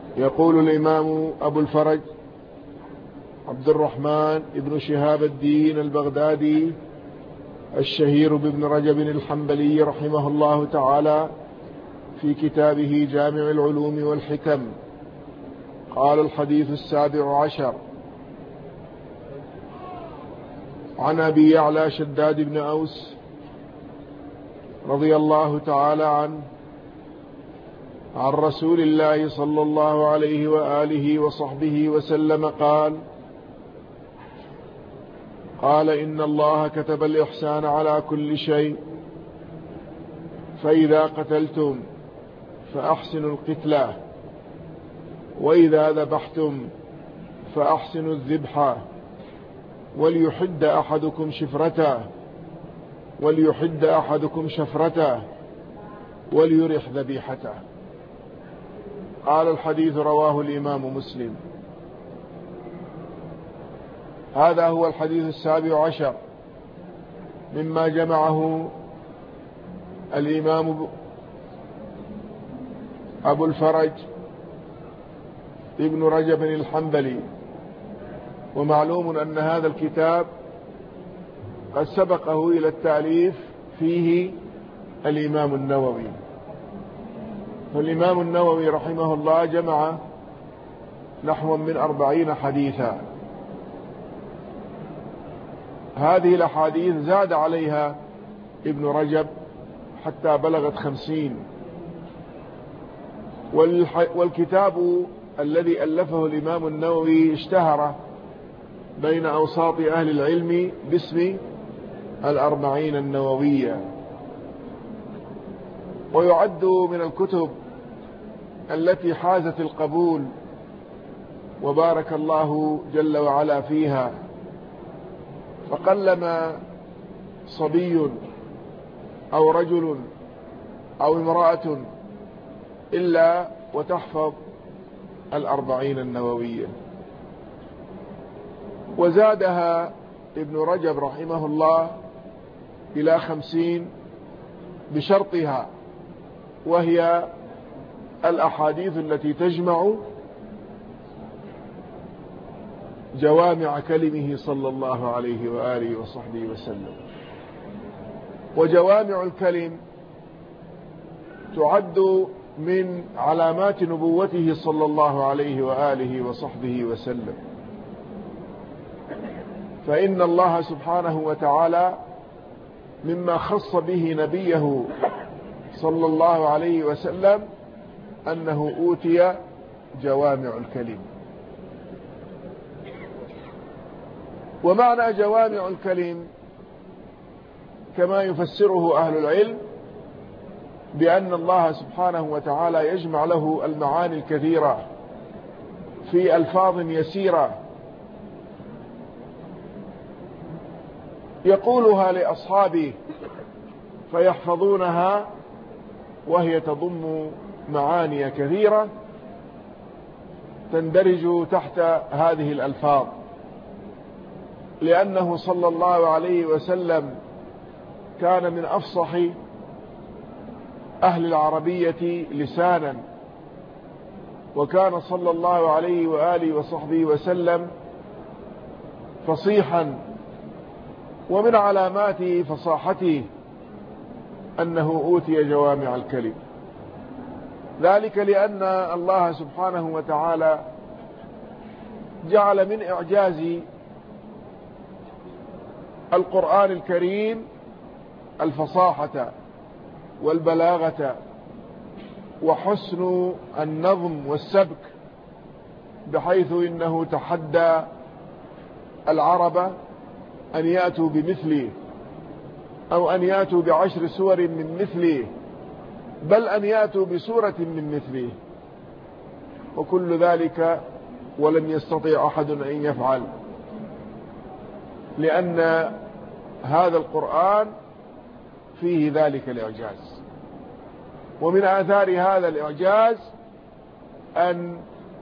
يقول الإمام أبو الفرج عبد الرحمن ابن شهاب الدين البغدادي الشهير بابن رجب الحنبلي رحمه الله تعالى في كتابه جامع العلوم والحكم: قال الحديث 17 عن أبي يعلى شداد بن أوس رضي الله تعالى عنه عن رسول الله صلى الله عليه وآله وصحبه وسلم قال إن الله كتب الإحسان على كل شيء، فإذا قتلتم فأحسنوا القتلة، وإذا ذبحتم فأحسنوا الذبحة، وليحد أحدكم شفرته وليرح ذبيحته. قال الحديث رواه الإمام مسلم. هذا هو الحديث 17 مما جمعه الإمام أبو الفرج ابن رجب الحنبلي. ومعلوم أن هذا الكتاب قد سبقه إلى التأليف فيه الإمام النووي، فالإمام النووي رحمه الله جمع نحو من 40 حديثا. هذه الأحاديث زاد عليها ابن رجب حتى بلغت 50. والكتاب الذي ألفه الإمام النووي اشتهر بين أوساط أهل العلم باسم 40 النووية، ويعد من الكتب التي حازت القبول وبارك الله جل وعلا فيها. فقلما صبي أو رجل أو امرأة إلا وتحفظ 40 النووية. وزادها ابن رجب رحمه الله إلى 50 بشرطها، وهي الأحاديث التي تجمع جوامع كلمه صلى الله عليه وآله وصحبه وسلم. وجوامع الكلم تعد من علامات نبوته صلى الله عليه وآله وصحبه وسلم، فإن الله سبحانه وتعالى مما خص به نبيه صلى الله عليه وسلم أنه أوتي جوامع الكلم. ومعنى جوامع الكلم كما يفسره أهل العلم بأن الله سبحانه وتعالى يجمع له المعاني الكثيرة في ألفاظ يسيرة يقولها لأصحابه فيحفظونها، وهي تضم معاني كثيرة تندرج تحت هذه الألفاظ، لأنه صلى الله عليه وسلم كان من أفصح أهل العربية لسانا، وكان صلى الله عليه وآله وصحبه وسلم فصيحا، ومن علامات فصاحته أنه أوتي جوامع الكلم. ذلك لأن الله سبحانه وتعالى جعل من إعجاز القرآن الكريم الفصاحة والبلاغة وحسن النظم والسبك، بحيث إنه تحدى العرب أن يأتوا بمثله، أو أن يأتوا ب10 سور من مثله، بل أن يأتوا بسورة من مثله، وكل ذلك ولم يستطيع أحد أن يفعل، لأن هذا القرآن فيه ذلك الإعجاز. ومن آثار هذا الإعجاز أن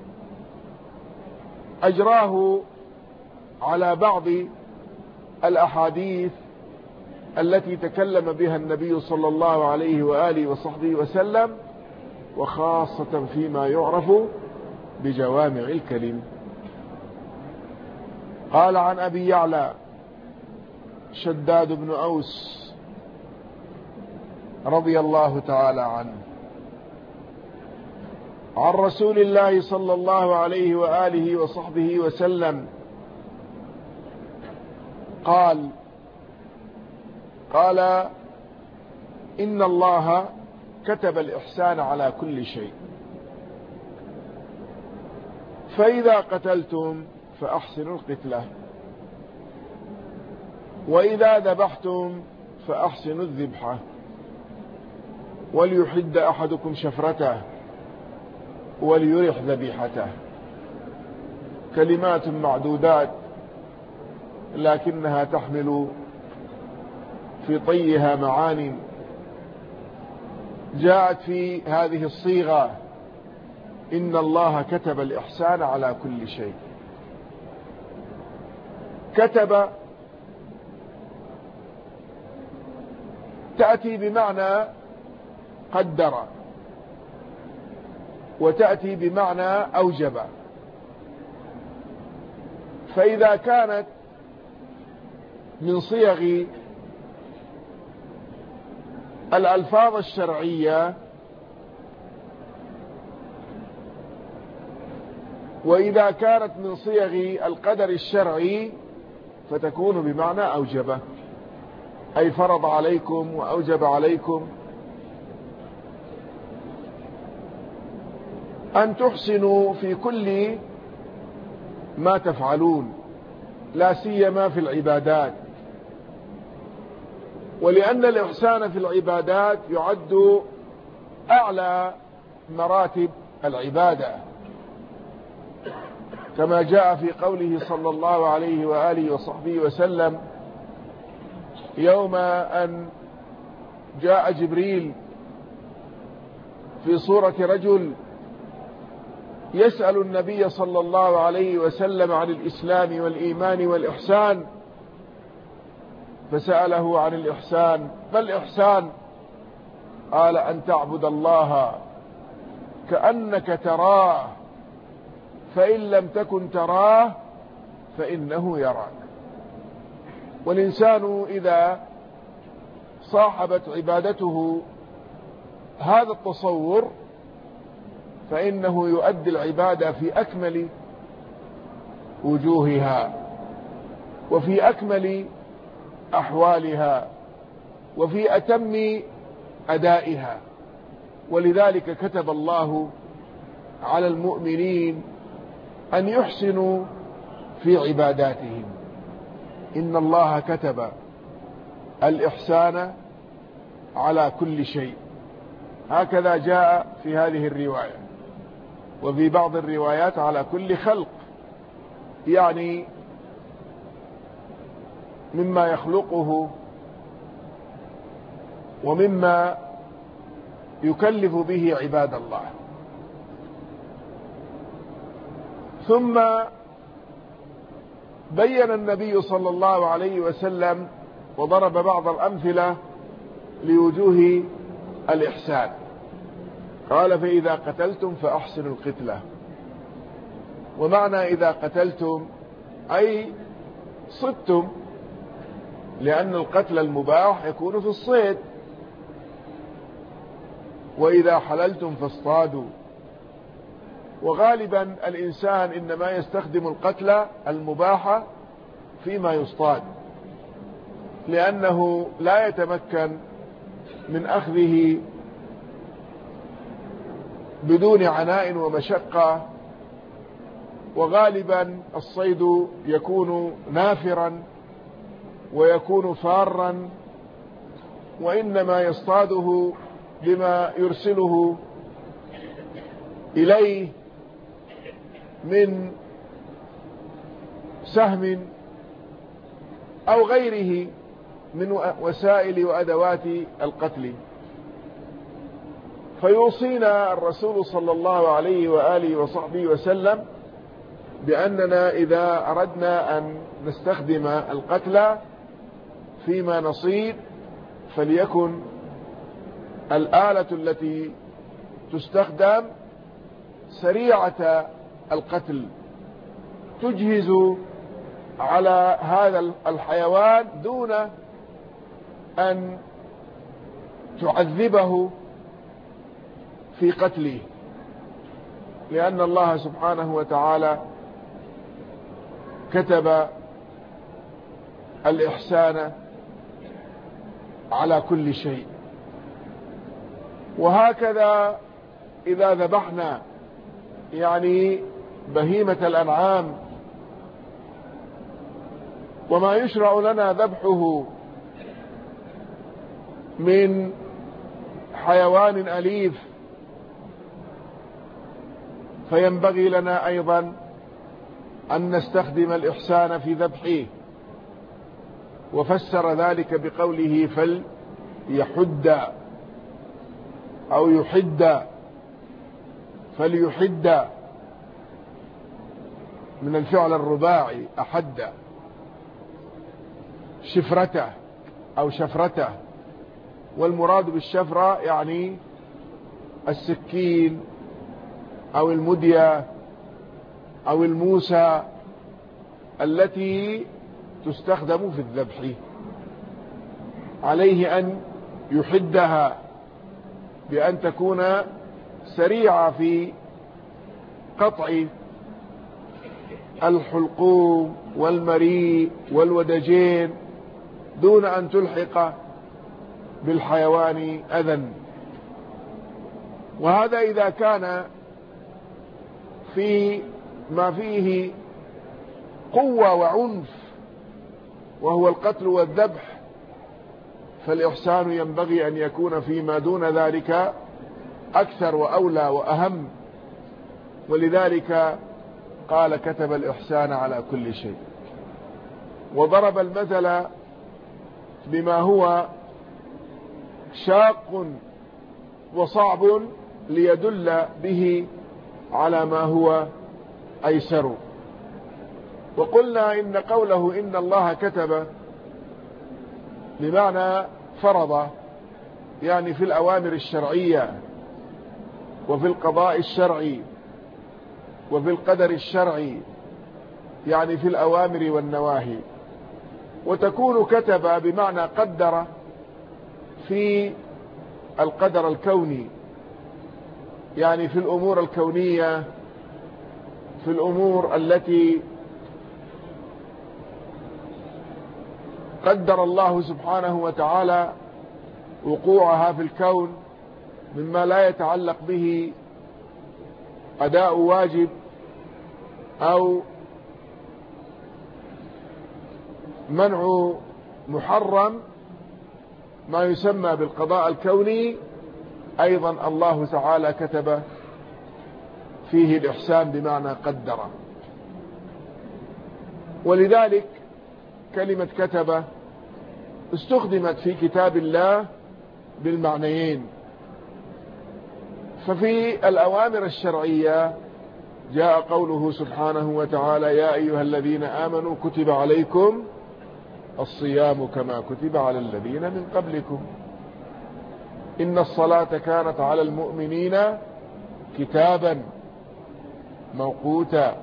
أجراه على بعض الأحاديث التي تكلم بها النبي صلى الله عليه وآله وصحبه وسلم، وخاصة فيما يعرف بجوامع الكلم. قال عن أبي يعلى شداد بن أوس رضي الله تعالى عنه عن رسول الله صلى الله عليه وآله وصحبه وسلم قال إن الله كتب الإحسان على كل شيء، فإذا قتلتم فأحسنوا القتلة، وإذا ذبحتم فأحسنوا الذبحة، وليحد أحدكم شفرته وليرح ذبيحته. كلمات معدودات لكنها تحمل في طيها معاني جاءت في هذه الصيغة: إن الله كتب الإحسان على كل شيء. كتب تأتي بمعنى قدر، وتأتي بمعنى أوجب. فإذا كانت من صيغ الألفاظ الشرعية، وإذا كانت من صيغ القدر الشرعي فتكون بمعنى أوجب، أي فرض عليكم وأوجب عليكم أن تحسنوا في كل ما تفعلون، لا سيما في العبادات. ولأن الإحسان في العبادات يعد أعلى مراتب العبادة، كما جاء في قوله صلى الله عليه وآله وصحبه وسلم يوم أن جاء جبريل في صورة رجل يسأل النبي صلى الله عليه وسلم عن الإسلام والإيمان والإحسان، فسأله عن الإحسان: ما الإحسان؟ قال: أن تعبد الله كأنك تراه، فإن لم تكن تراه فإنه يراك. والإنسان إذا صاحبت عبادته هذا التصور فإنه يؤدي العبادة في أكمل وجوهها وفي أكمل أحوالها وفي أتم أدائها. ولذلك كتب الله على المؤمنين أن يحسنوا في عباداتهم. إن الله كتب الإحسان على كل شيء، هكذا جاء في هذه الرواية. وفي بعض الروايات على كل خلق، يعني مما يخلقه ومما يكلف به عباد الله. ثم بين النبي صلى الله عليه وسلم وضرب بعض الأمثلة لوجوه الإحسان. قال: فإذا قتلتم فأحسنوا القتلة. ومعنى إذا قتلتم أي صدتم، لأن القتل المباح يكون في الصيد. وإذا حللتم فاصطادوا. وغالبا الإنسان إنما يستخدم القتل المباح فيما يصطاد، لأنه لا يتمكن من أخذه بدون عناء ومشقة. وغالبا الصيد يكون نافرا ويكون فارا، وإنما يصطاده بما يرسله إليه من سهم أو غيره من وسائل وأدوات القتل. فيوصينا الرسول صلى الله عليه وآله وصحبه وسلم بأننا إذا أردنا أن نستخدم القتل فيما نصيد فليكن الآلة التي تستخدم سريعة القتل، تجهز على هذا الحيوان دون أن تعذبه في قتله، لأن الله سبحانه وتعالى كتب الإحسان على كل شيء. وهكذا إذا ذبحنا يعني بهيمة الأنعام وما يشرع لنا ذبحه من حيوان أليف، فينبغي لنا أيضا أن نستخدم الإحسان في ذبحه. وفسر ذلك بقوله فليحد أو يحد، فليحد من الفعل الرباعي أحد، شفرته أو شفرته، والمراد بالشفرة يعني السكين أو المدية أو الموسى التي تستخدم في الذبح. عليه أن يحدها بأن تكون سريعة في قطع الحلقوم والمريء والودجين دون أن تلحق بالحيوان أذى. وهذا إذا كان في ما فيه قوة وعنف وهو القتل والذبح، فالإحسان ينبغي أن يكون فيما دون ذلك أكثر وأولى وأهم. ولذلك قال كتب الإحسان على كل شيء، وضرب المثل بما هو شاق وصعب ليدل به على ما هو أيسر. وقلنا إن قوله إن الله كتب بمعنى فرض، يعني في الأوامر الشرعية وفي القضاء الشرعي وفي القدر الشرعي، يعني في الأوامر والنواهي. وتكون كتب بمعنى قدر في القدر الكوني، يعني في الأمور الكونية، في الأمور التي قدر الله سبحانه وتعالى وقوعها في الكون مما لا يتعلق به أداء واجب أو منع محرم، ما يسمى بالقضاء الكوني، أيضا الله تعالى كتب فيه الإحسان بمعنى قدر. ولذلك كلمة كتب استخدمت في كتاب الله بالمعنيين. ففي الأوامر الشرعية جاء قوله سبحانه وتعالى يا أيها الذين آمنوا كتب عليكم الصيام كما كتب على الذين من قبلكم إن الصلاة كانت على المؤمنين كتابا موقوتا.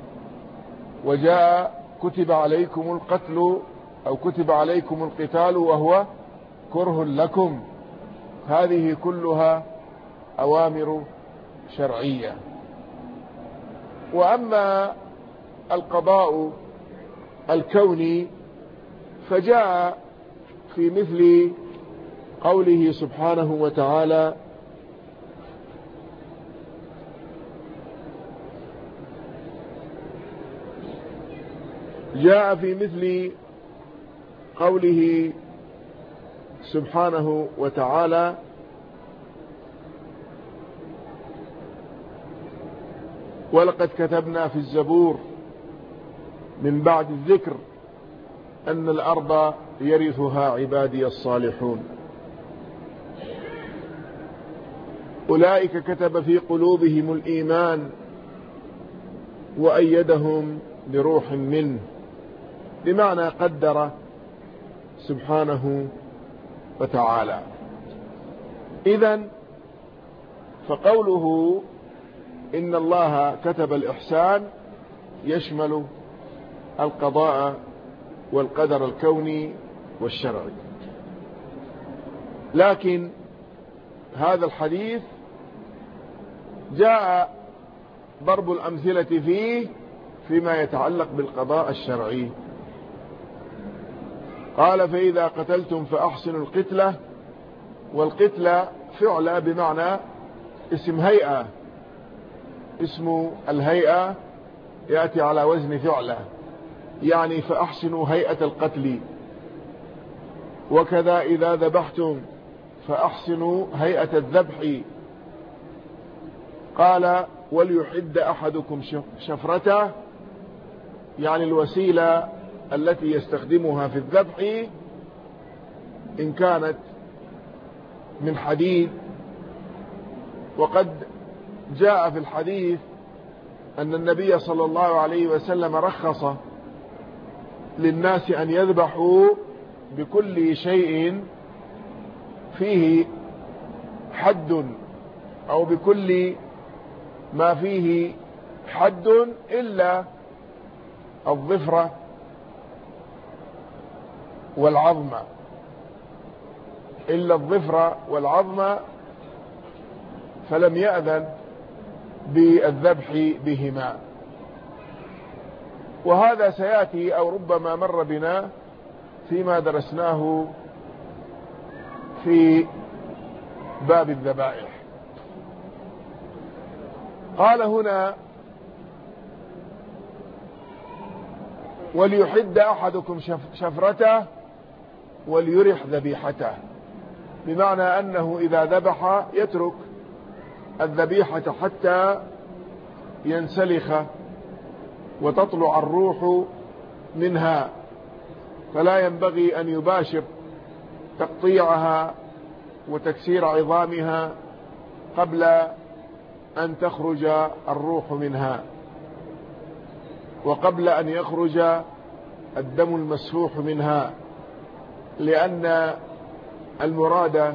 وجاء كتب عليكم القتل أو كتب عليكم القتال وهو كره لكم. هذه كلها أوامر شرعية. وأما القضاء الكوني فجاء في مثل قوله سبحانه وتعالى جاء في مثل قوله سبحانه وتعالى ولقد كتبنا في الزبور من بعد الذكر أن الأرض يرثها عبادي الصالحون أولئك كتب في قلوبهم الإيمان وأيدهم بروح منه، بمعنى قدر سبحانه وتعالى. إذن فقوله إن الله كتب الإحسان يشمل القضاء والقدر الكوني والشرعي. لكن هذا الحديث جاء ضرب الأمثلة فيه فيما يتعلق بالقضاء الشرعي. قال فإذا قتلتم فأحسنوا القتلة، والقتلة فعلة بمعنى اسم هيئة، اسم الهيئة يأتي على وزن فعلة، يعني فأحسنوا هيئة القتل. وكذا إذا ذبحتم فأحسنوا هيئة الذبح. قال وليحد أحدكم شفرته، يعني الوسيلة التي يستخدمها في الذبح إن كانت من حديد. وقد جاء في الحديث أن النبي صلى الله عليه وسلم رخص للناس أن يذبحوا بكل شيء فيه حد، أو بكل ما فيه حد إلا الظفر والعظم، إلا الظفر والعظم، فلم يأذن بالذبح بهما. وهذا سيأتي أو ربما مر بنا فيما درسناه في باب الذبائح. قال هنا وليحد أحدكم شفرته وليرح ذبيحته، بمعنى أنه إذا ذبح يترك الذبيحة حتى ينسلخ وتطلع الروح منها، فلا ينبغي أن يباشر تقطيعها وتكسير عظامها قبل أن تخرج الروح منها، وقبل أن يخرج الدم المسفوح منها، لأن المراد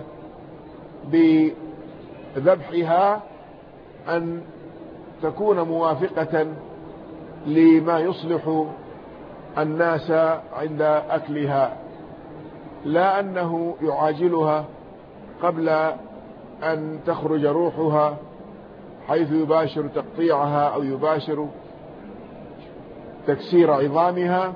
بذبحها أن تكون موافقة لما يصلح الناس عند أكلها، لا أنه يعاجلها قبل أن تخرج روحها حيث يباشر تقطيعها أو يباشر تكسير عظامها.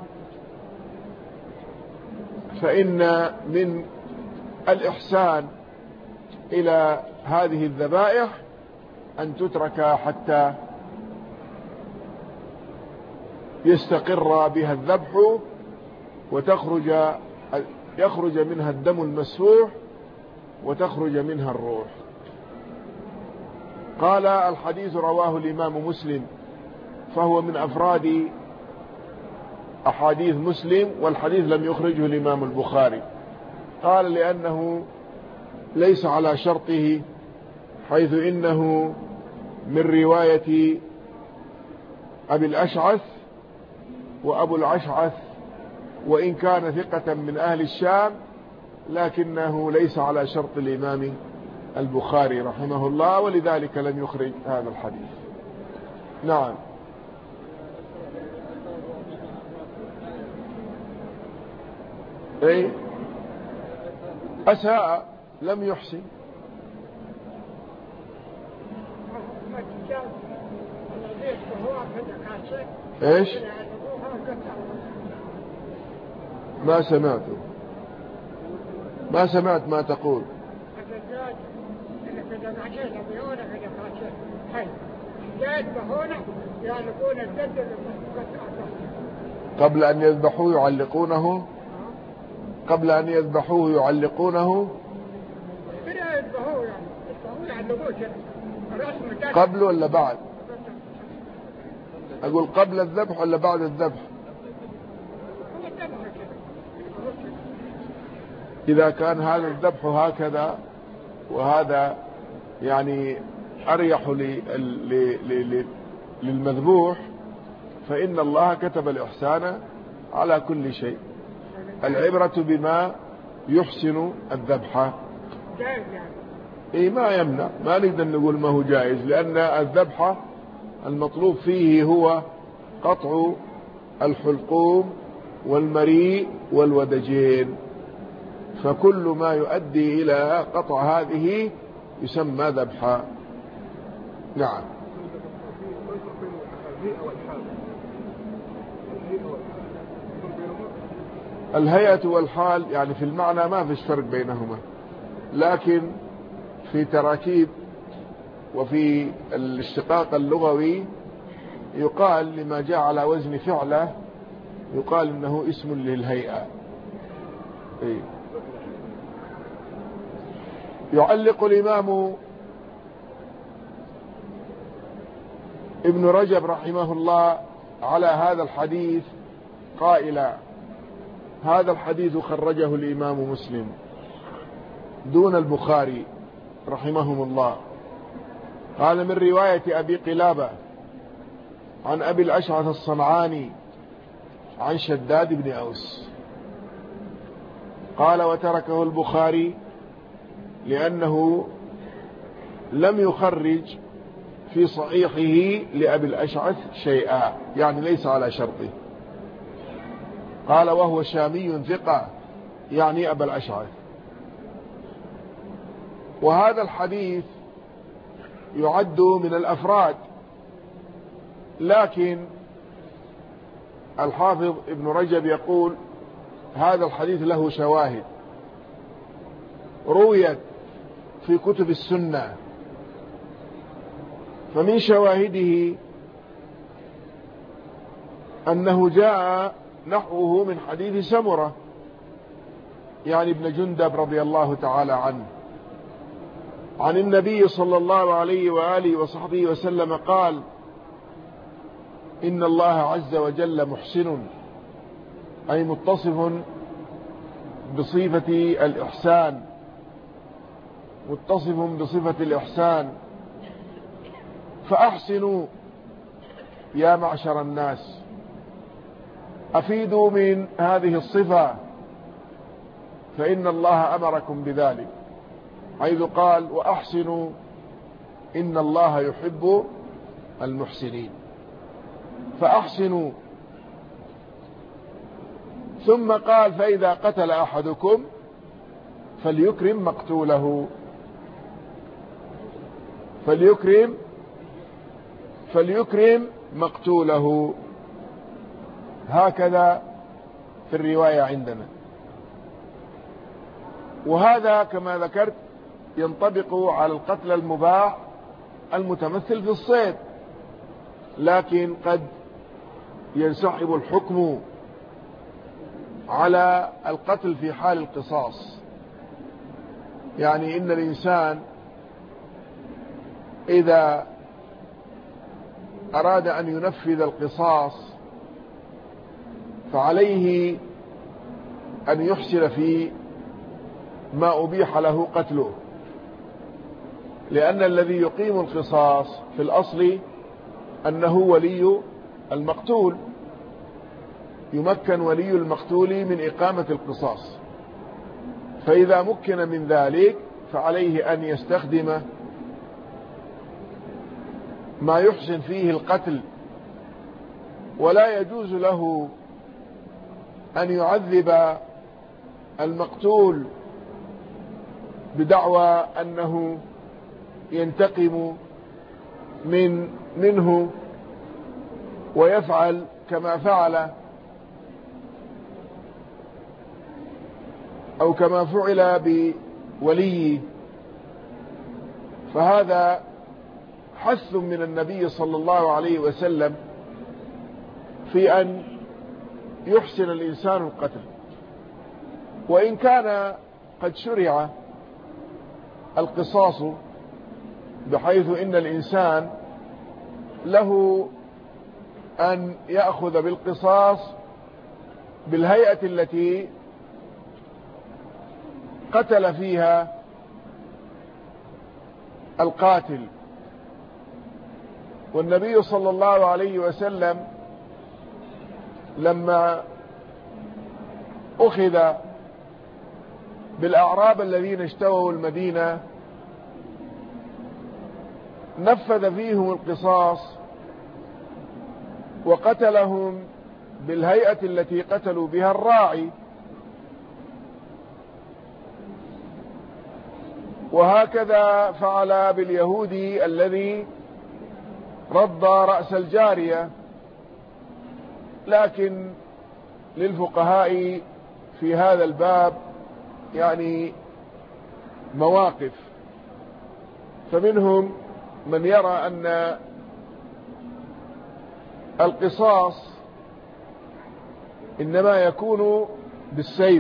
فإن من الإحسان إلى هذه الذبائح أن تترك حتى يستقر بها الذبح يخرج منها الدم المسفوح وتخرج منها الروح. قال الحديث رواه الإمام مسلم، فهو من أفراد أحاديث مسلم، والحديث لم يخرجه الإمام البخاري. قال لأنه ليس على شرطه، حيث إنه من رواية أبي الأشعث، وأبو الأشعث وإن كان ثقة من أهل الشام لكنه ليس على شرط الإمام البخاري رحمه الله، ولذلك لم يخرج هذا الحديث. نعم. اي أساء، لم يحسن. ايش؟ ما سمعته، ما سمعت ما تقول. قبل أن يذبحوه يعلقونه، قبل أن يذبحوه يعلقونه، قبل ولا بعد؟ أقول قبل الذبح ولا بعد الذبح؟ إذا كان هذا الذبح هكذا وهذا يعني أريح للمذبوح، فإن الله كتب الإحسان على كل شيء. العبرة بما يحسن الذبح. إيه ما يمنع، ما نقدر نقول ما هو جائز، لأن الذبح المطلوب فيه هو قطع الحلقوم والمريء والودجين، فكل ما يؤدي إلى قطع هذه يسمى ذبحا. نعم. الهيئة والحال يعني في المعنى ما فيش فرق بينهما، لكن في تراكيب وفي الاشتقاق اللغوي يقال لما جاء على وزن فعله يقال إنه اسم للهيئة. يعلق الإمام ابن رجب رحمه الله على هذا الحديث قائلا: هذا الحديث خرجه الإمام مسلم دون البخاري رحمهم الله. قال: من رواية أبي قلابة عن أبي الأشعث الصنعاني عن شداد بن أوس. قال: وتركه البخاري لأنه لم يخرج في صحيحه لأبي الأشعث شيئا، يعني ليس على شرطه. قال: وهو شامي ثقة، يعني أبا الأشعث. وهذا الحديث يعد من الأفراد، لكن الحافظ ابن رجب يقول: هذا الحديث له شواهد رويت في كتب السنة. فمن شواهده أنه جاء نحوه من حديث سمرة، يعني ابن جندب رضي الله تعالى عنه، عن النبي صلى الله عليه وآله وصحبه وسلم قال: إن الله عز وجل محسن، أي متصف بصفة الإحسان، متصف بصفة الإحسان، فأحسنوا يا معشر الناس، أفيدوا من هذه الصفة فإن الله أمركم بذلك، حيث قال: وأحسنوا إن الله يحب المحسنين. فأحسنوا. ثم قال: فإذا قتل أحدكم فليكرم مقتوله، فليكرم مقتوله. هكذا في الرواية عندنا. وهذا كما ذكرت ينطبق على القتل المباح المتمثل في الصيد، لكن قد ينسحب الحكم على القتل في حال القصاص. يعني إن الإنسان إذا أراد أن ينفذ القصاص فعليه أن يحسن في ما أبيح له قتله، لأن الذي يقيم القصاص في الأصل أنه ولي المقتول، يمكن ولي المقتول من إقامة القصاص، فإذا مكن من ذلك فعليه أن يستخدم ما يحسن فيه القتل، ولا يجوز له أن يعذب المقتول بدعوى أنه ينتقم منه ويفعل كما فعل أو كما فعل بوليه. فهذا حث من النبي صلى الله عليه وسلم في أن يحسن الإنسان القتل، وإن كان قد شرع القصاص بحيث إن الإنسان له أن يأخذ بالقصاص بالهيئة التي قتل فيها القاتل. والنبي صلى الله عليه وسلم لما أخذ بالأعراب الذين اشتووا المدينة نفذ فيهم القصاص وقتلهم بالهيئة التي قتلوا بها الراعي. وهكذا فعل باليهودي الذي رد رأس الجارية. لكن للفقهاء في هذا الباب يعني مواقف، فمنهم من يرى أن القصاص إنما يكون بالسيف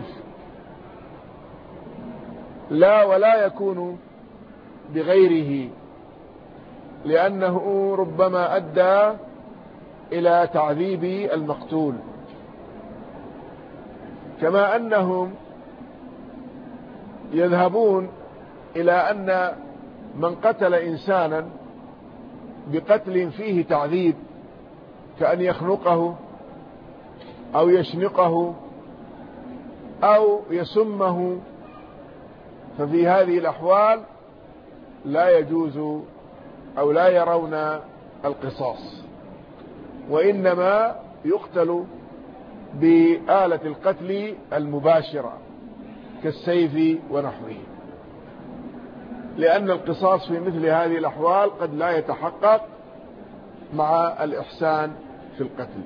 ولا يكون بغيره، لأنه ربما أدى إلى تعذيب المقتول. كما أنهم يذهبون إلى أن من قتل إنسانا بقتل فيه تعذيب كأن يخنقه أو يشنقه أو يسمه، ففي هذه الأحوال لا يجوز أو لا يرون القصاص، وإنما يقتل بآلة القتل المباشرة كالسيف ونحوه، لأن القصاص في مثل هذه الأحوال قد لا يتحقق مع الإحسان في القتل.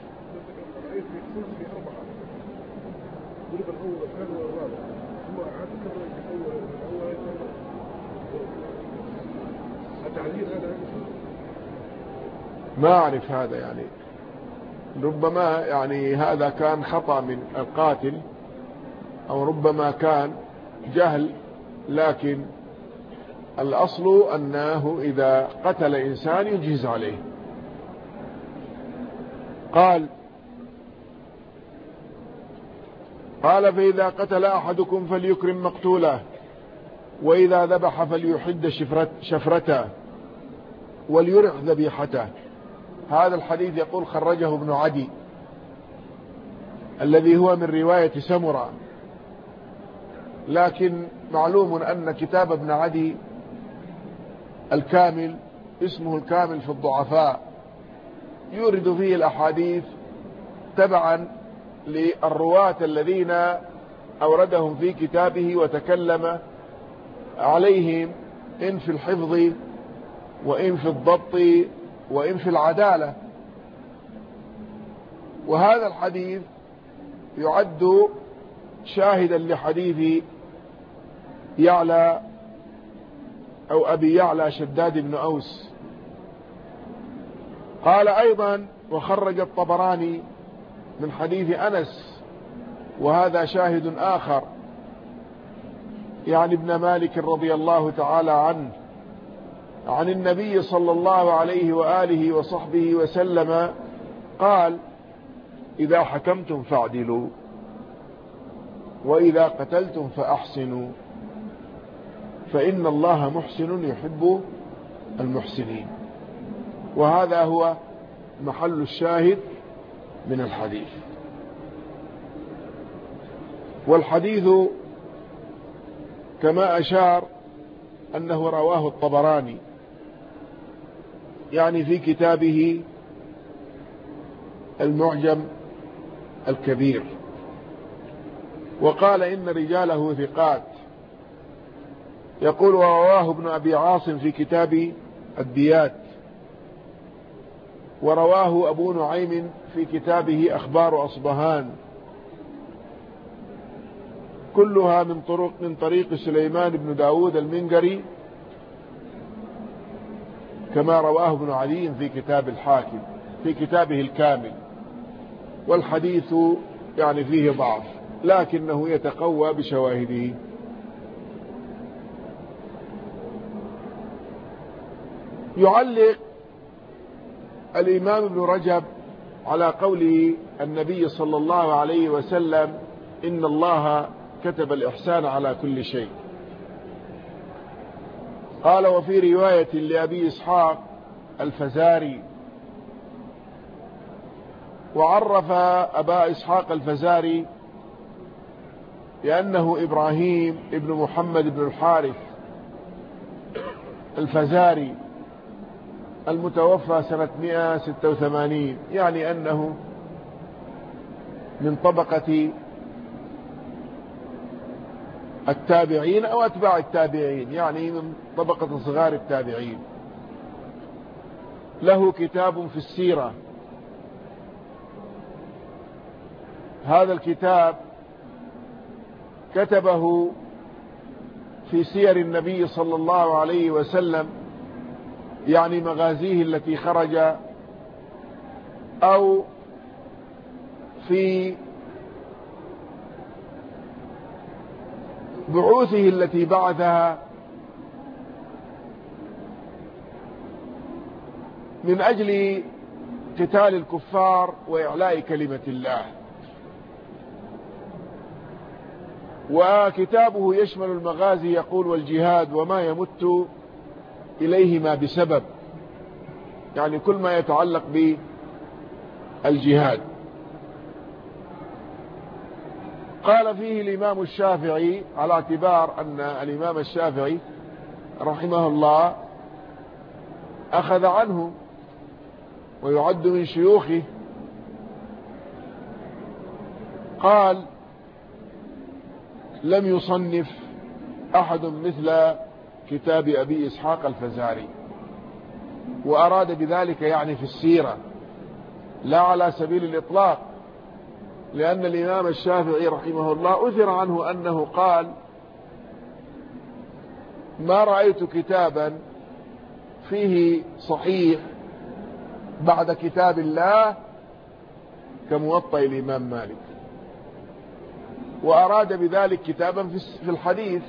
ما أعرف هذا، يعني ربما يعني هذا كان خطأ من القاتل أو ربما كان جهل، لكن الأصل أنه إذا قتل إنسان يجهز عليه. قال فإذا قتل أحدكم فليكرم مقتوله، وإذا ذبح فليحد شفرته وليرح ذبيحته. هذا الحديث يقول خرجه ابن عدي الذي هو من رواية سمرة، لكن معلوم أن كتاب ابن عدي الكامل اسمه الكامل في الضعفاء، يورد فيه الأحاديث تبعا للرواة الذين أوردهم في كتابه وتكلم عليهم إن في الحفظ وإن في الضبط وإن في العدالة. وهذا الحديث يعد شاهدا لحديث يعلى أو أبي يعلى شداد بن أوس. قال أيضا وخرج الطبراني من حديث أنس، وهذا شاهد آخر، يعني ابن مالك رضي الله تعالى عنه، عن النبي صلى الله عليه وآله وصحبه وسلم قال إذا حكمتم فاعدلوا وإذا قتلتم فأحسنوا فإن الله محسن يحب المحسنين. وهذا هو محل الشاهد من الحديث. والحديث كما أشار أنه رواه الطبراني يعني في كتابه المعجم الكبير، وقال إن رجاله ثقات. يقول ورواه ابن أبي عاصم في كتاب الديات، ورواه أبو نعيم في كتابه أخبار أصبهان، كلها من طريق سليمان بن داود المنقري، كما رواه ابن عدي في كتاب الحاكم في كتابه الكامل. والحديث يعني فيه ضعف لكنه يتقوى بشواهده. يعلق الإمام ابن رجب على قوله النبي صلى الله عليه وسلم إن الله كتب الإحسان على كل شيء. قال وفي رواية لأبي إسحاق الفزاري، وعرف أبا إسحاق الفزاري لأنه إبراهيم ابن محمد بن الحارث الفزاري المتوفى سنة 186، يعني أنه من طبقة التابعين أو أتباع التابعين، يعني من طبقة صغار التابعين. له كتاب في السيرة. هذا الكتاب كتبه في سير النبي صلى الله عليه وسلم، يعني مغازيه التي خرج، أو في بعوثه التي بعثها من أجل قتال الكفار وإعلاء كلمة الله. وكتابه يشمل المغازي، يقول والجهاد وما يمت إليهما بسبب، يعني كل ما يتعلق بالجهاد. قال فيه الإمام الشافعي، على اعتبار أن الإمام الشافعي رحمه الله أخذ عنه ويعد من شيوخه، قال لم يصنف أحد مثل كتاب أبي إسحاق الفزاري، وأراد بذلك يعني في السيرة، لا على سبيل الإطلاق، لأن الإمام الشافعي رحمه الله أثر عنه أنه قال ما رأيت كتابا فيه صحيح بعد كتاب الله كموطأ الإمام مالك، وأراد بذلك كتابا في الحديث.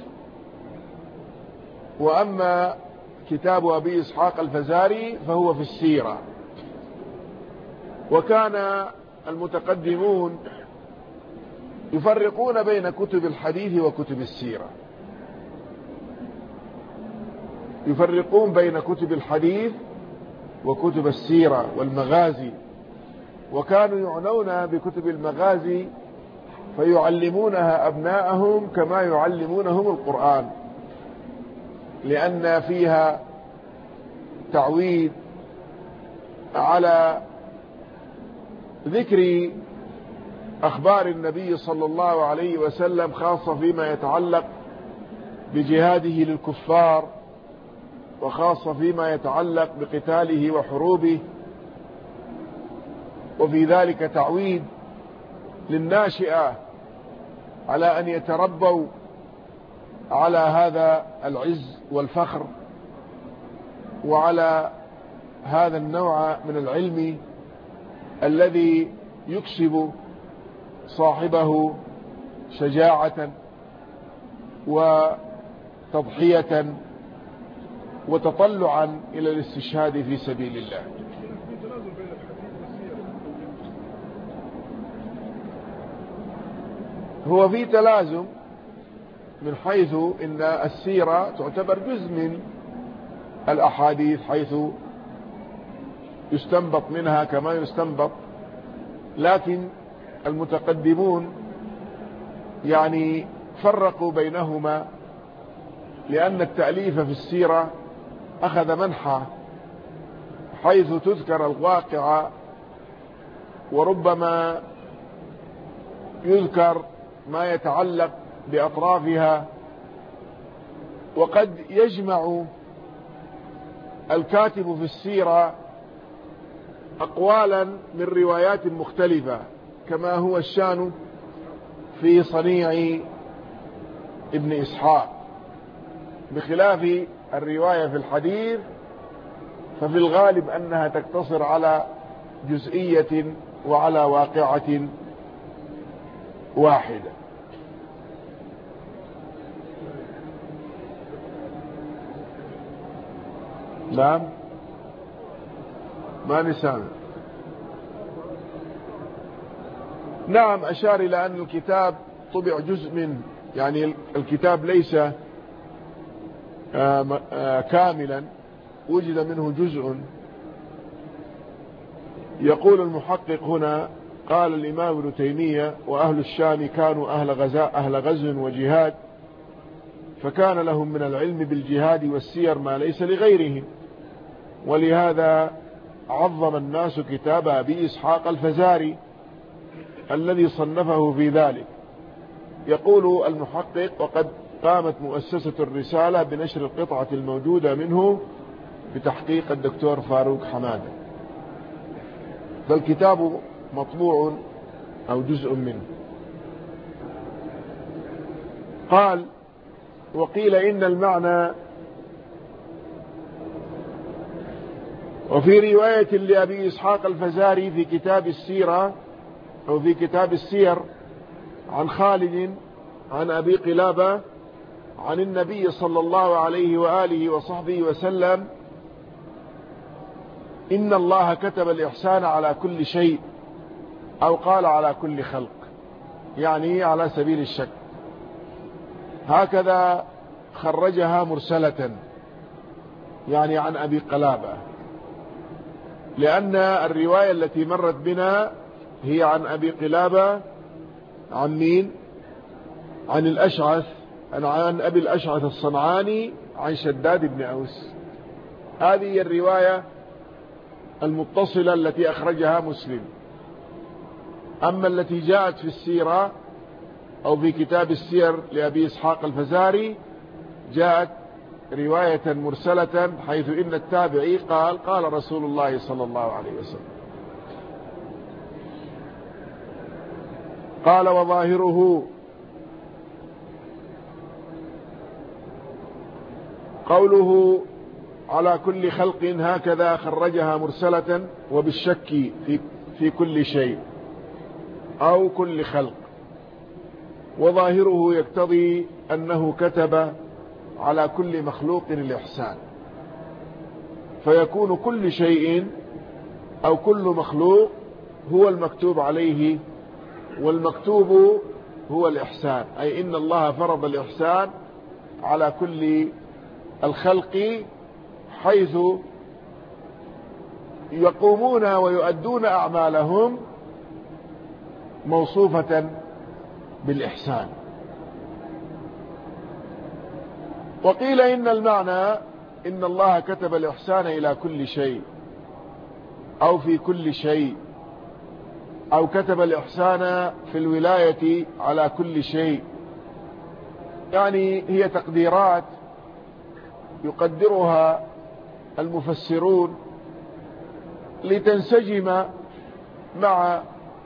وأما كتاب أبي إسحاق الفزاري فهو في السيرة. وكان المتقدمون يفرقون بين كتب الحديث وكتب السيرة، يفرقون بين كتب الحديث وكتب السيرة والمغازي، وكانوا يعنون بكتب المغازي فيعلمونها أبناءهم كما يعلمونهم القرآن، لأن فيها تعويد على ذكر أخبار النبي صلى الله عليه وسلم، خاصة فيما يتعلق بجهاده للكفار، وخاصة فيما يتعلق بقتاله وحروبه. وفي ذلك تعويد للناشئة على أن يتربوا على هذا العز والفخر، وعلى هذا النوع من العلم الذي يكسب صاحبه شجاعة وتضحية وتطلعا إلى الاستشهاد في سبيل الله. هو في تلازم من حيث إن السيرة تعتبر جزء من الأحاديث، حيث يستنبط منها كما يستنبط، لكن المتقدمون يعني فرقوا بينهما، لأن التأليف في السيرة أخذ منحى حيث تذكر الواقع، وربما يذكر ما يتعلق بأطرافها، وقد يجمع الكاتب في السيرة أقوالا من روايات مختلفة، كما هو الشان في صنيع ابن إسحاق، بخلاف الرواية في الحديث ففي الغالب أنها تقتصر على جزئية وعلى واقعة واحدة. نعم، ما نسامع. نعم، أشار إلى أن الكتاب طبع جزء منه، يعني الكتاب ليس كاملا، وجد منه جزء. يقول المحقق هنا قال الإمام ابن تيمية وأهل الشام كانوا أهل غزو وجهاد، فكان لهم من العلم بالجهاد والسير ما ليس لغيرهم، ولهذا عظم الناس كتاب أبي إسحاق الفزاري الذي صنفه في ذلك. يقول المحقق: وقد قامت مؤسسة الرسالة بنشر القطعة الموجودة منه بتحقيق الدكتور فاروق حمادة، فالكتاب مطبوع أو جزء منه. قال: وقيل إن المعنى، وفي رواية لأبي إسحاق الفزاري في كتاب السيرة أو في كتاب السير عن خالد عن أبي قلابة عن النبي صلى الله عليه وآله وصحبه وسلم: إن الله كتب الإحسان على كل شيء، أو قال على كل خلق، يعني على سبيل الشك. هكذا خرجها مرسلة، يعني عن أبي قلابة، لأن الرواية التي مرت بنا هي عن أبي قلابة. عن مين؟ عن الأشعث، عن أبي الأشعث الصنعاني عن شداد بن أوس. هذه الرواية المتصلة التي أخرجها مسلم. أما التي جاءت في السيرة أو في كتاب السير لأبي إسحاق الفزاري جاءت رواية مرسلة، حيث إن التابعي قال: قال رسول الله صلى الله عليه وسلم. قال: وظاهره قوله على كل خلق، هكذا خرجها مرسلة وبالشك في كل شيء أو كل خلق. وظاهره يقتضي أنه كتب على كل مخلوق الإحسان، فيكون كل شيء أو كل مخلوق هو المكتوب عليه، والمكتوب هو الإحسان، أي إن الله فرض الإحسان على كل الخلق، حيث يقومون ويؤدون أعمالهم موصوفة بالإحسان. وقيل إن المعنى إن الله كتب الإحسان إلى كل شيء أو في كل شيء، أو كتب الإحسان في الولاية على كل شيء، يعني هي تقديرات يقدرها المفسرون لتنسجم مع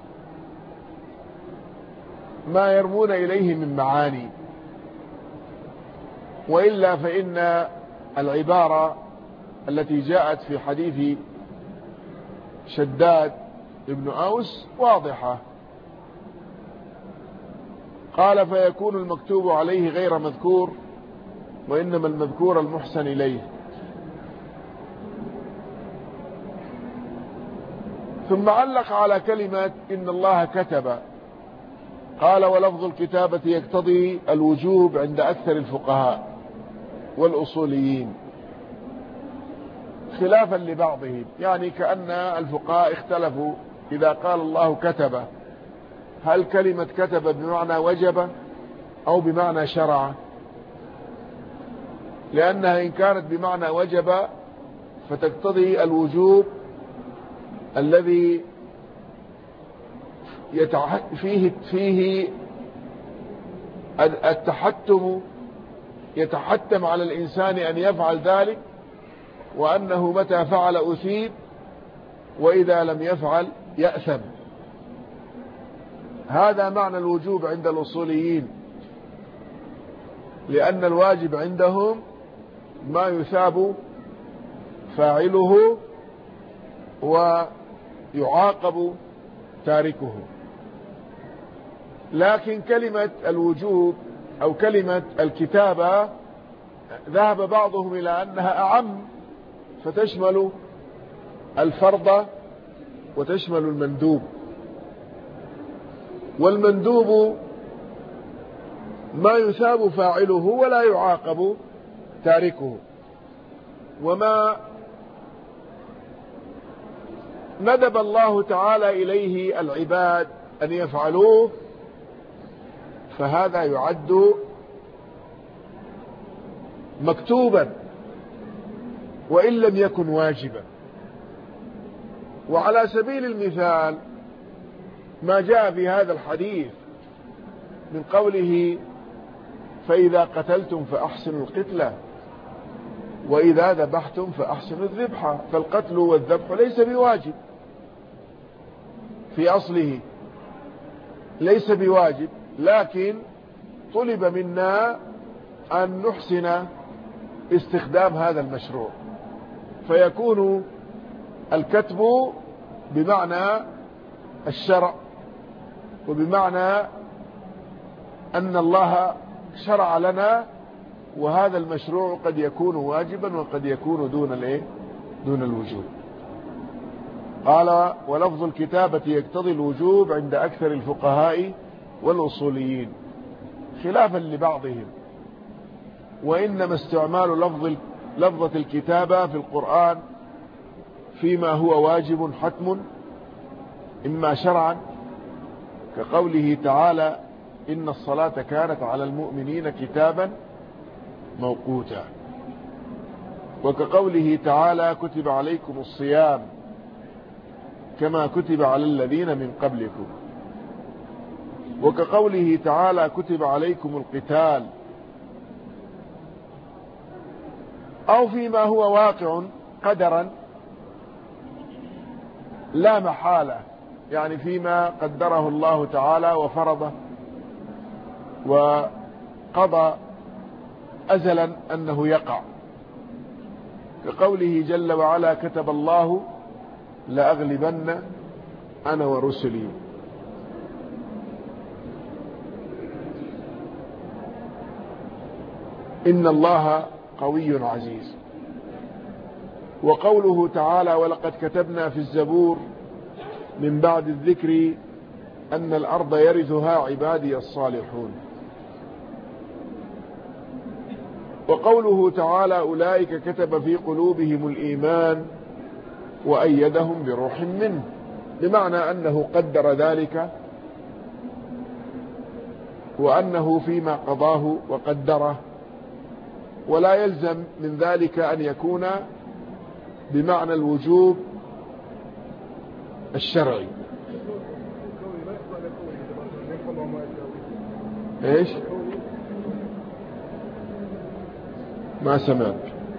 ما يرمون إليه من معاني. وإلا فإن العبارة التي جاءت في حديث شداد ابن أوس واضحة. قال: فيكون المكتوب عليه غير مذكور، وإنما المذكور المحسن إليه. ثم علق على كلمة إن الله كتب، قال: ولفظ الكتابة يقتضي الوجوب عند أكثر الفقهاء والأصوليين، خلافا لبعضهم، يعني كأن الفقهاء اختلفوا إذا قال الله كتب، هل كلمة كتب بمعنى وجب أو بمعنى شرع؟ لأنها إن كانت بمعنى وجب فتقتضي الوجوب الذي فيه التحتم، يتحتم على الإنسان أن يفعل ذلك، وأنه متى فعل أثيب، وإذا لم يفعل يأثم. هذا معنى الوجوب عند الأصوليين، لأن الواجب عندهم ما يثاب فاعله ويعاقب تاركه. لكن كلمة الوجوب أو كلمة الكتابة ذهب بعضهم إلى أنها أعم، فتشمل الفرض وتشمل المندوب. والمندوب ما يثاب فاعله ولا يعاقب تاركه، وما ندب الله تعالى إليه العباد أن يفعلوه فهذا يعد مكتوبا، وإن لم يكن واجبا. وعلى سبيل المثال ما جاء في هذا الحديث من قوله فإذا قتلتم فأحسنوا القتلة وإذا ذبحتم فأحسنوا الذبحة. فالقتل والذبح ليس بواجب في أصله، ليس بواجب، لكن طلب منا أن نحسن استخدام هذا المشروع، فيكون الكتب بمعنى الشرع وبمعنى أن الله شرع لنا، وهذا المشروع قد يكون واجبا وقد يكون دون الوجوب. قال ولفظ الكتابة يقتضي الوجوب عند أكثر الفقهاء والأصوليين خلافا لبعضهم، وإنما استعمال لفظة الكتابة في القرآن فيما هو واجب حتم إما شرعا كقوله تعالى إن الصلاة كانت على المؤمنين كتابا موقوتا، وكقوله تعالى كتب عليكم الصيام كما كتب على الذين من قبلكم، وكقوله تعالى كتب عليكم القتال، أو فيما هو واقع قدرا لا محالة، يعني فيما قدره الله تعالى وفرضه وقضى أزلا أنه يقع، كقوله جل وعلا كتب الله لأغلبن أنا ورسلي. إن الله قوي عزيز. وقوله تعالى ولقد كتبنا في الزبور من بعد الذكر أن الأرض يرثها عبادي الصالحون. وقوله تعالى أولئك كتب في قلوبهم الإيمان وأيدهم بروح منه، بمعنى أنه قدر ذلك وأنه فيما قضاه وقدره، ولا يلزم من ذلك أن يكون بمعنى الوجوب الشرعي. ايش؟ ما سمعت.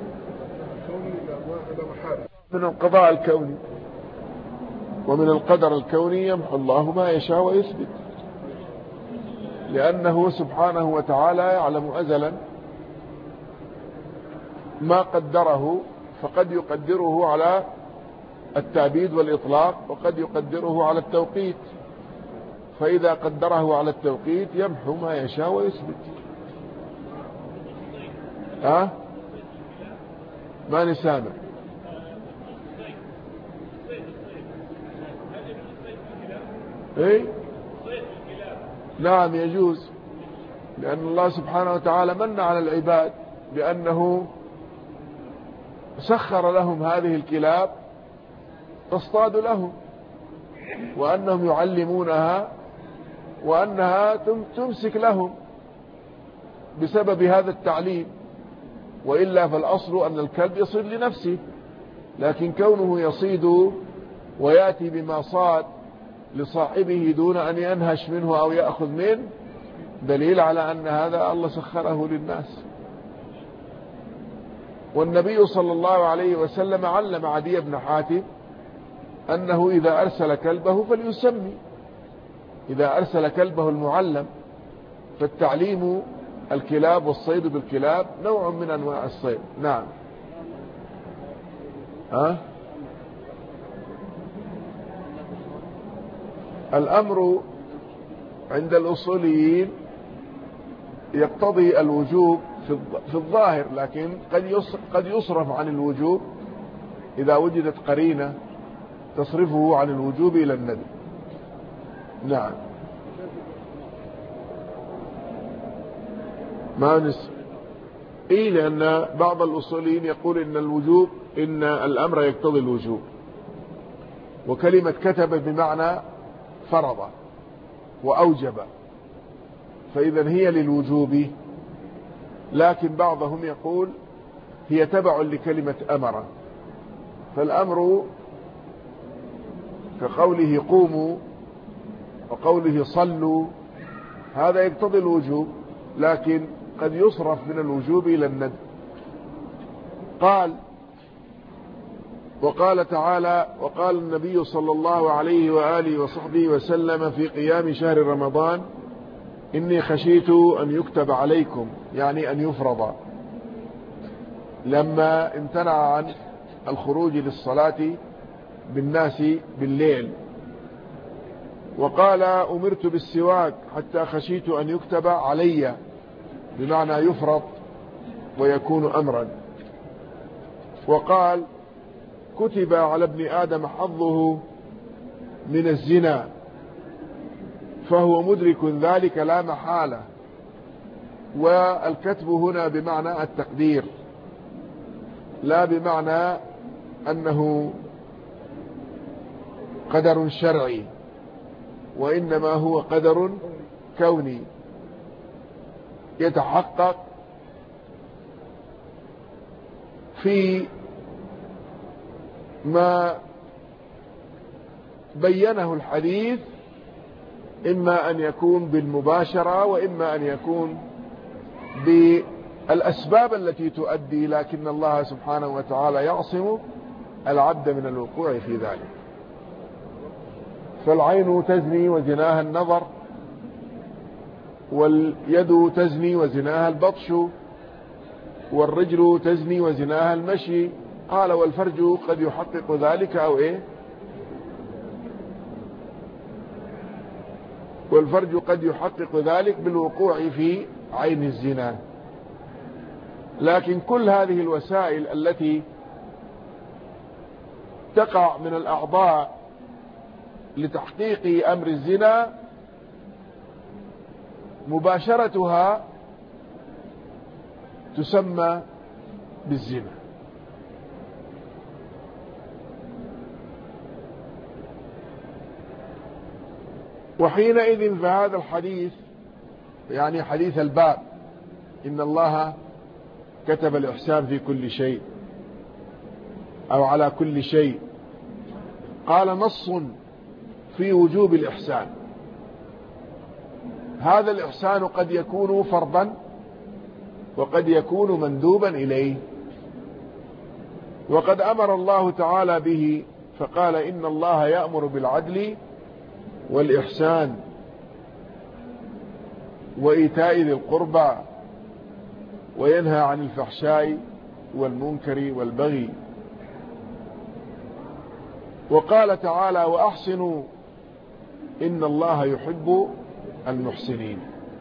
من القضاء الكوني ومن القدر الكوني يمحو الله ما يشاء ويثبت، لأنه سبحانه وتعالى يعلم أزلا ما قدره، فقد يقدره على التعبيد والإطلاق وقد يقدره على التوقيت، فإذا قدره على التوقيت يمحو ما يشاء ويثبت. ما نسامع. ايه نعم يجوز، لأن الله سبحانه وتعالى من على العباد بأنه سخر لهم هذه الكلاب تصطاد لهم، وأنهم يعلمونها وأنها تمسك لهم بسبب هذا التعليم، وإلا فالأصل أن الكلب يصيد لنفسه، لكن كونه يصيد ويأتي بما صاد لصاحبه دون أن ينهش منه أو يأخذ منه دليل على أن هذا الله سخره للناس. والنبي صلى الله عليه وسلم علم عدي بن حاتم أنه إذا أرسل كلبه فليسمي، إذا أرسل كلبه المعلم، فالتعليم الكلاب والصيد بالكلاب نوع من أنواع الصيد. نعم. الأمر عند الأصوليين يقتضي الوجوب في الظاهر، لكن قد يصرف عن الوجوب إذا وجدت قرينة تصرفه عن الوجوب إلى الندب. نعم. ما نسمع. لأن بعض الأصوليين يقول إن الأمر يقتضي الوجوب، وكلمة كتب بمعنى فرض وأوجب، فإذا هي للوجوب. لكن بعضهم يقول هي تبع لكلمة أمر، فالأمر كقوله قوموا وقوله صلوا هذا يقتضي الوجوب، لكن قد يصرف من الوجوب إلى الندب. وقال تعالى: وقال النبي صلى الله عليه وآله وصحبه وسلم في قيام شهر رمضان: إني خشيت أن يكتب عليكم، يعني أن يفرض، لما امتنع عن الخروج للصلاة بالناس بالليل. وقال: أمرت بالسواك حتى خشيت أن يكتب علي، بمعنى يفرض ويكون أمرا. وقال: كتب على ابن آدم حظه من الزنا، فهو مدرك ذلك لا محالة. والكتب هنا بمعنى التقدير، لا بمعنى أنه قدر شرعي، وإنما هو قدر كوني يتحقق في ما بينه الحديث، إما أن يكون بالمباشرة وإما أن يكون بالأسباب التي تؤدي، لكن الله سبحانه وتعالى يعصم العبد من الوقوع في ذلك. فالعين تزني وزناها النظر، واليد تزني وزناها البطش، والرجل تزني وزناها المشي. قال: والفرج قد يحقق ذلك أو إيه؟ والفرج قد يحقق ذلك بالوقوع في عين الزنا. لكن كل هذه الوسائل التي تقع من الأعضاء لتحقيق أمر الزنا مباشرتها تسمى بالزنا. وحينئذ فهذا الحديث، يعني حديث الباب، إن الله كتب الإحسان في كل شيء أو على كل شيء، قال نص في وجوب الإحسان. هذا الإحسان قد يكون فرضا وقد يكون مندوبا إليه. وقد أمر الله تعالى به فقال: إن الله يأمر بالعدل والإحسان وإيتاء ذي القربى وينهى عن الفحشاء والمنكر والبغي. وقال تعالى: وأحسنوا إن الله يحب المحسنين.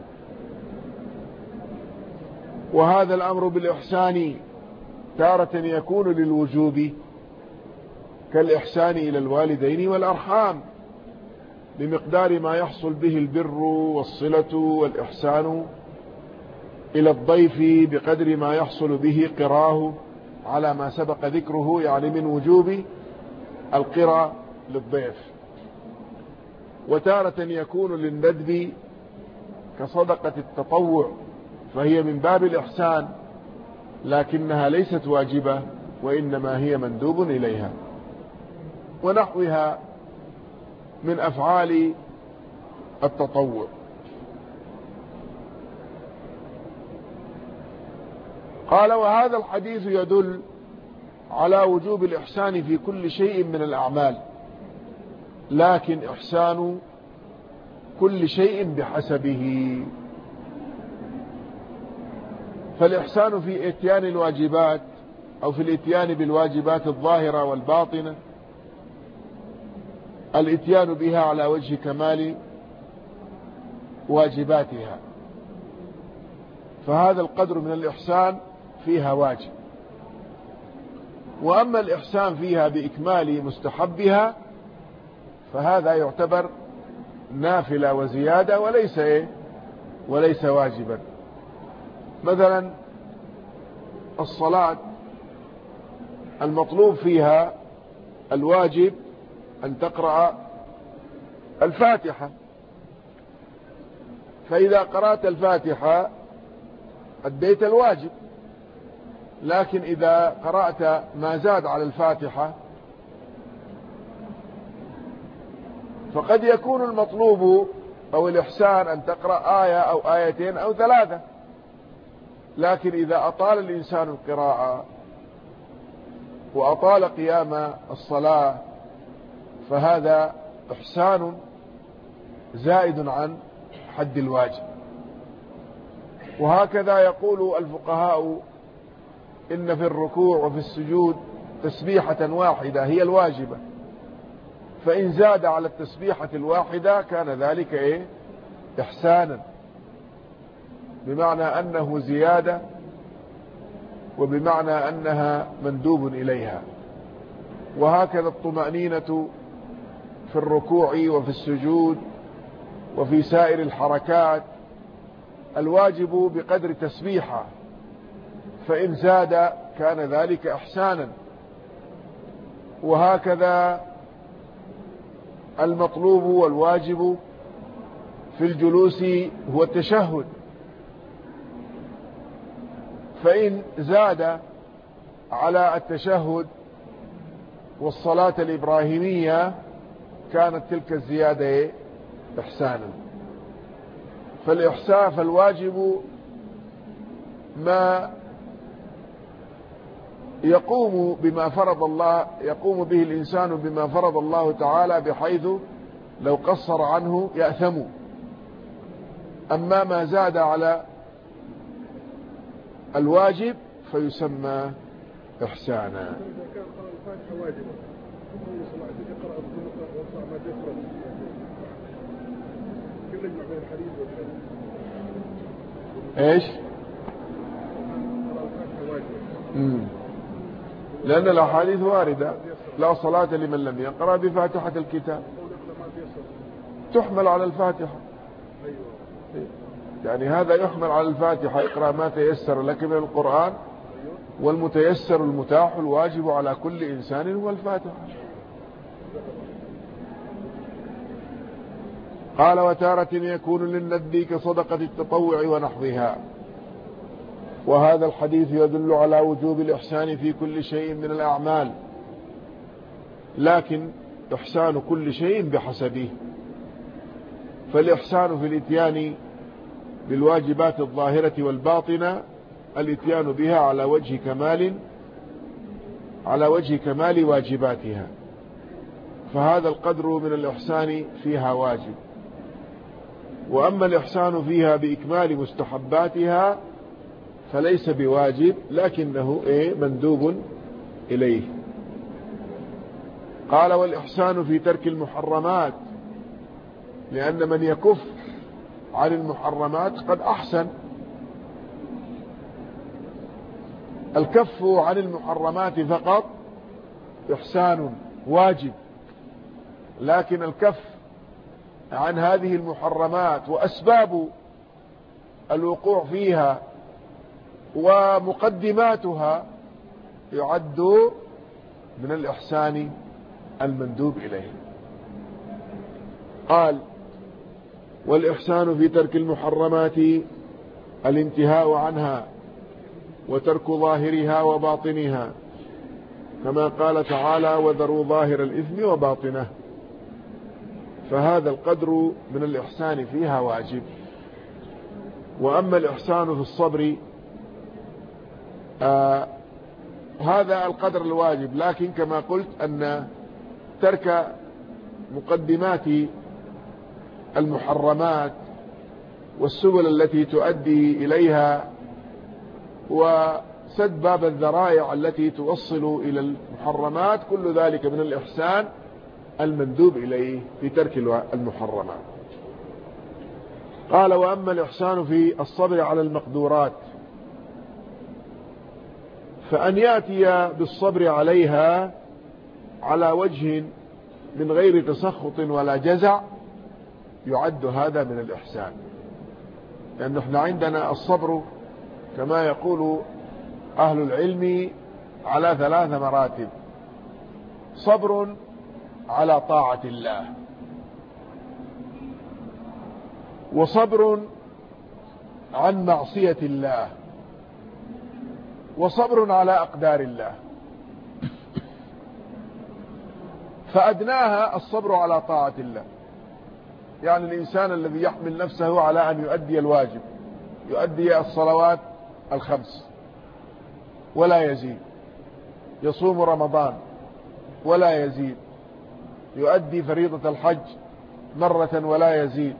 وهذا الأمر بالإحسان تارة يكون للوجوب، كالإحسان إلى الوالدين والأرحام بمقدار ما يحصل به البر والصلة، والإحسان إلى الضيف بقدر ما يحصل به قراه على ما سبق ذكره، يعني من وجوب القرى للضيف. وتارة يكون للندب كصدقة التطوع، فهي من باب الإحسان لكنها ليست واجبة وإنما هي مندوب إليها، ونحوها من أفعال التطوع. قال: وهذا الحديث يدل على وجوب الإحسان في كل شيء من الأعمال، لكن إحسان كل شيء بحسبه. فالإحسان في إتيان الواجبات أو في الإتيان بالواجبات الظاهرة والباطنة، الإتيان بها على وجه كمال واجباتها، فهذا القدر من الإحسان فيها واجب. وأما الإحسان فيها بإكمال مستحبها فهذا يعتبر نافلة وزيادة وليس واجبا. مثلا الصلاة المطلوب فيها الواجب أن تقرأ الفاتحة، فإذا قرأت الفاتحة أديت الواجب. لكن إذا قرأت ما زاد على الفاتحة فقد يكون المطلوب أو الإحسان أن تقرأ آية أو آيتين أو 3، لكن إذا أطال الإنسان القراءة وأطال قيام الصلاة فهذا إحسان زائد عن حد الواجب. وهكذا يقول الفقهاء إن في الركوع وفي السجود تسبيحة واحدة هي الواجبة، فإن زاد على التسبيحة الواحدة كان ذلك إحسانا، بمعنى أنه زيادة وبمعنى أنها مندوب إليها. وهكذا الطمأنينة في الركوع وفي السجود وفي سائر الحركات الواجب بقدر تسبيحة، فإن زاد كان ذلك إحسانا. وهكذا المطلوب والواجب في الجلوس هو التشهد، فإن زاد على التشهد والصلاة الإبراهيمية كانت تلك الزيادة إحسانا. فالواجب ما يقوم به الإنسان بما فرض الله تعالى، بحيث لو قصر عنه يأثم. أما ما زاد على الواجب فيسمى إحسانا. ايش؟ لأن الأحاديث واردة: لا صلاة لمن لم يقرأ بفاتحة الكتاب. تحمل على الفاتحة، يعني هذا يحمل على الفاتحة: اقرأ ما تيسر لك من القرآن، والمتيسر المتاح الواجب على كل إنسان هو الفاتحة. قال: وتارة يكون للندب كصدقة التطوع ونحوها. وهذا الحديث يدل على وجوب الإحسان في كل شيء من الأعمال، لكن إحسان كل شيء بحسبه. فالإحسان في الإتيان بالواجبات الظاهرة والباطنة الإتيان بها على وجه كمال واجباتها، فهذا القدر من الإحسان فيها واجب. وأما الإحسان فيها بإكمال مستحباتها فليس بواجب، لكنه مندوب إليه. قال: والإحسان في ترك المحرمات، لأن من يكف عن المحرمات قد أحسن. الكف عن المحرمات فقط إحسان واجب، لكن الكف عن هذه المحرمات وأسباب الوقوع فيها ومقدماتها يعد من الإحسان المندوب إليه. قال: والإحسان في ترك المحرمات الانتهاء عنها وترك ظاهرها وباطنها، كما قال تعالى: وذروا ظاهر الإثم وباطنه. فهذا القدر من الإحسان فيها واجب. وأما الإحسان في الصبر هذا القدر الواجب، لكن كما قلت أن ترك مقدمات المحرمات والسبل التي تؤدي إليها وسد باب الذرائع التي توصل إلى المحرمات، كل ذلك من الإحسان المندوب إليه في ترك المحرمات. قال: وأما الإحسان في الصبر على المقدورات فأن يأتي بالصبر عليها على وجه من غير تسخط ولا جزع يعد هذا من الإحسان. لأن احنا عندنا الصبر كما يقول أهل العلم على 3 مراتب: صبر على طاعة الله، وصبر عن معصية الله، وصبر على أقدار الله. فأدناها الصبر على طاعة الله، يعني الإنسان الذي يحمل نفسه على أن يؤدي الواجب، يؤدي الصلوات الخمس ولا يزيد، يصوم رمضان ولا يزيد، يؤدي فريضة الحج مرة ولا يزيد،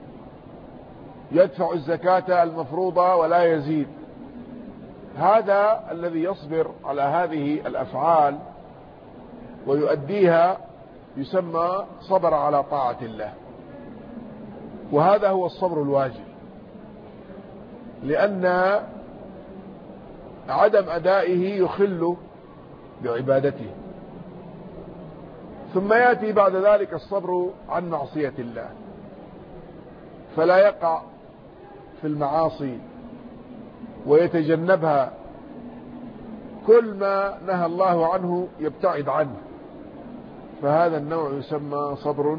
يدفع الزكاة المفروضة ولا يزيد. هذا الذي يصبر على هذه الأفعال ويؤديها يسمى صبر على طاعة الله، وهذا هو الصبر الواجب، لأن عدم أدائه يخل بعبادته. ثم يأتي بعد ذلك الصبر عن معصية الله، فلا يقع في المعاصي ويتجنبها، كل ما نهى الله عنه يبتعد عنه، فهذا النوع يسمى صبر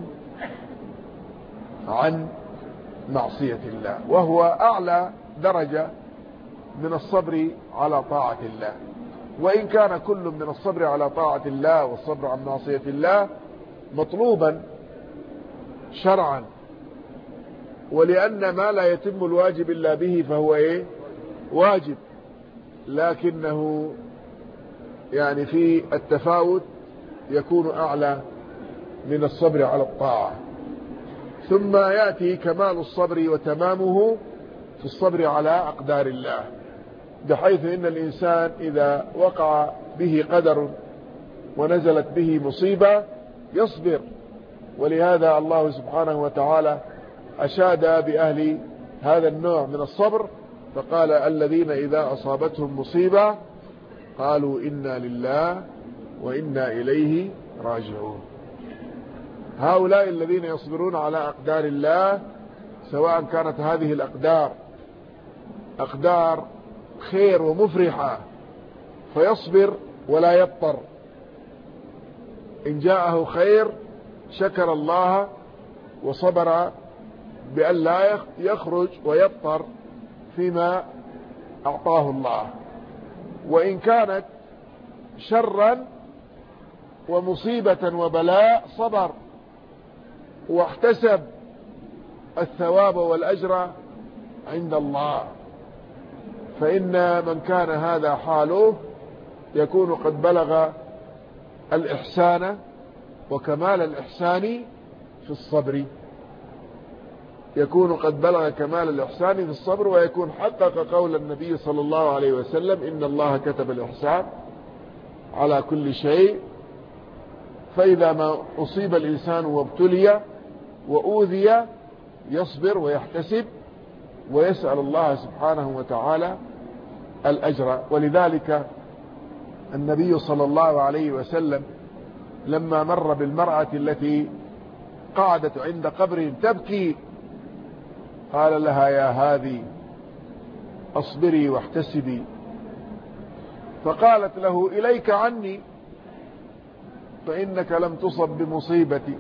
عن معصية الله، وهو أعلى درجة من الصبر على طاعة الله. وإن كان كل من الصبر على طاعة الله والصبر عن معصية الله مطلوبا شرعا، ولأن ما لا يتم الواجب إلا به فهو واجب، لكنه يعني في التفاوت يكون أعلى من الصبر على الطاعة. ثم يأتي كمال الصبر وتمامه في الصبر على أقدار الله، بحيث إن الإنسان إذا وقع به قدر ونزلت به مصيبة يصبر. ولهذا الله سبحانه وتعالى أشاد بأهل هذا النوع من الصبر فقال: الذين إذا أصابتهم مصيبة قالوا إنا لله وإنا إليه راجعون. هؤلاء الذين يصبرون على أقدار الله، سواء كانت هذه الأقدار أقدار خير ومفرحة فيصبر ولا يبطر، إن جاءه خير شكر الله وصبر بأن لا يخرج ويبطر فيما أعطاه الله. وإن كانت شرا ومصيبة وبلاء صبر واحتسب الثواب والأجر عند الله، فإن من كان هذا حاله يكون قد بلغ الإحسان وكمال الإحسان في الصبر، يكون قد بلغ كمال الإحسان في الصبر، ويكون حقق قول النبي صلى الله عليه وسلم: إن الله كتب الإحسان على كل شيء. فإذا ما أصيب الإنسان وابتلي وأوذي يصبر ويحتسب ويسأل الله سبحانه وتعالى الأجر. ولذلك النبي صلى الله عليه وسلم لما مر بالمرأة التي قعدت عند قبر تبكي قال لها: يا هذه اصبري واحتسبي، فقالت له: إليك عني فإنك لم تصب بمصيبتي.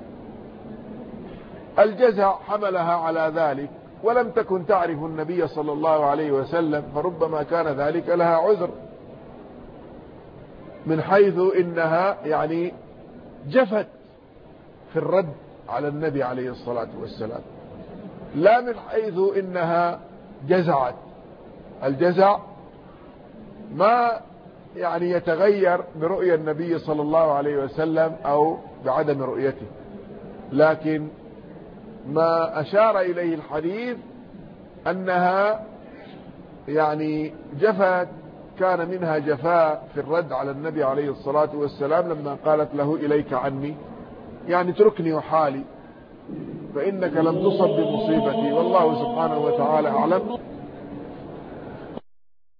الجزع حملها على ذلك، ولم تكن تعرف النبي صلى الله عليه وسلم، فربما كان ذلك لها عذر، من حيث إنها يعني جفت في الرد على النبي عليه الصلاة والسلام، لا من حيث إنها جزعت. الجزع ما يعني يتغير برؤية النبي صلى الله عليه وسلم أو بعدم رؤيته، لكن ما أشار إليه الحديث أنها يعني جفت، كان منها جفاء في الرد على النبي عليه الصلاة والسلام لما قالت له: إليك عني، يعني تركني وحالي فإنك لم تصب بمصيبتي. والله سبحانه وتعالى أعلم.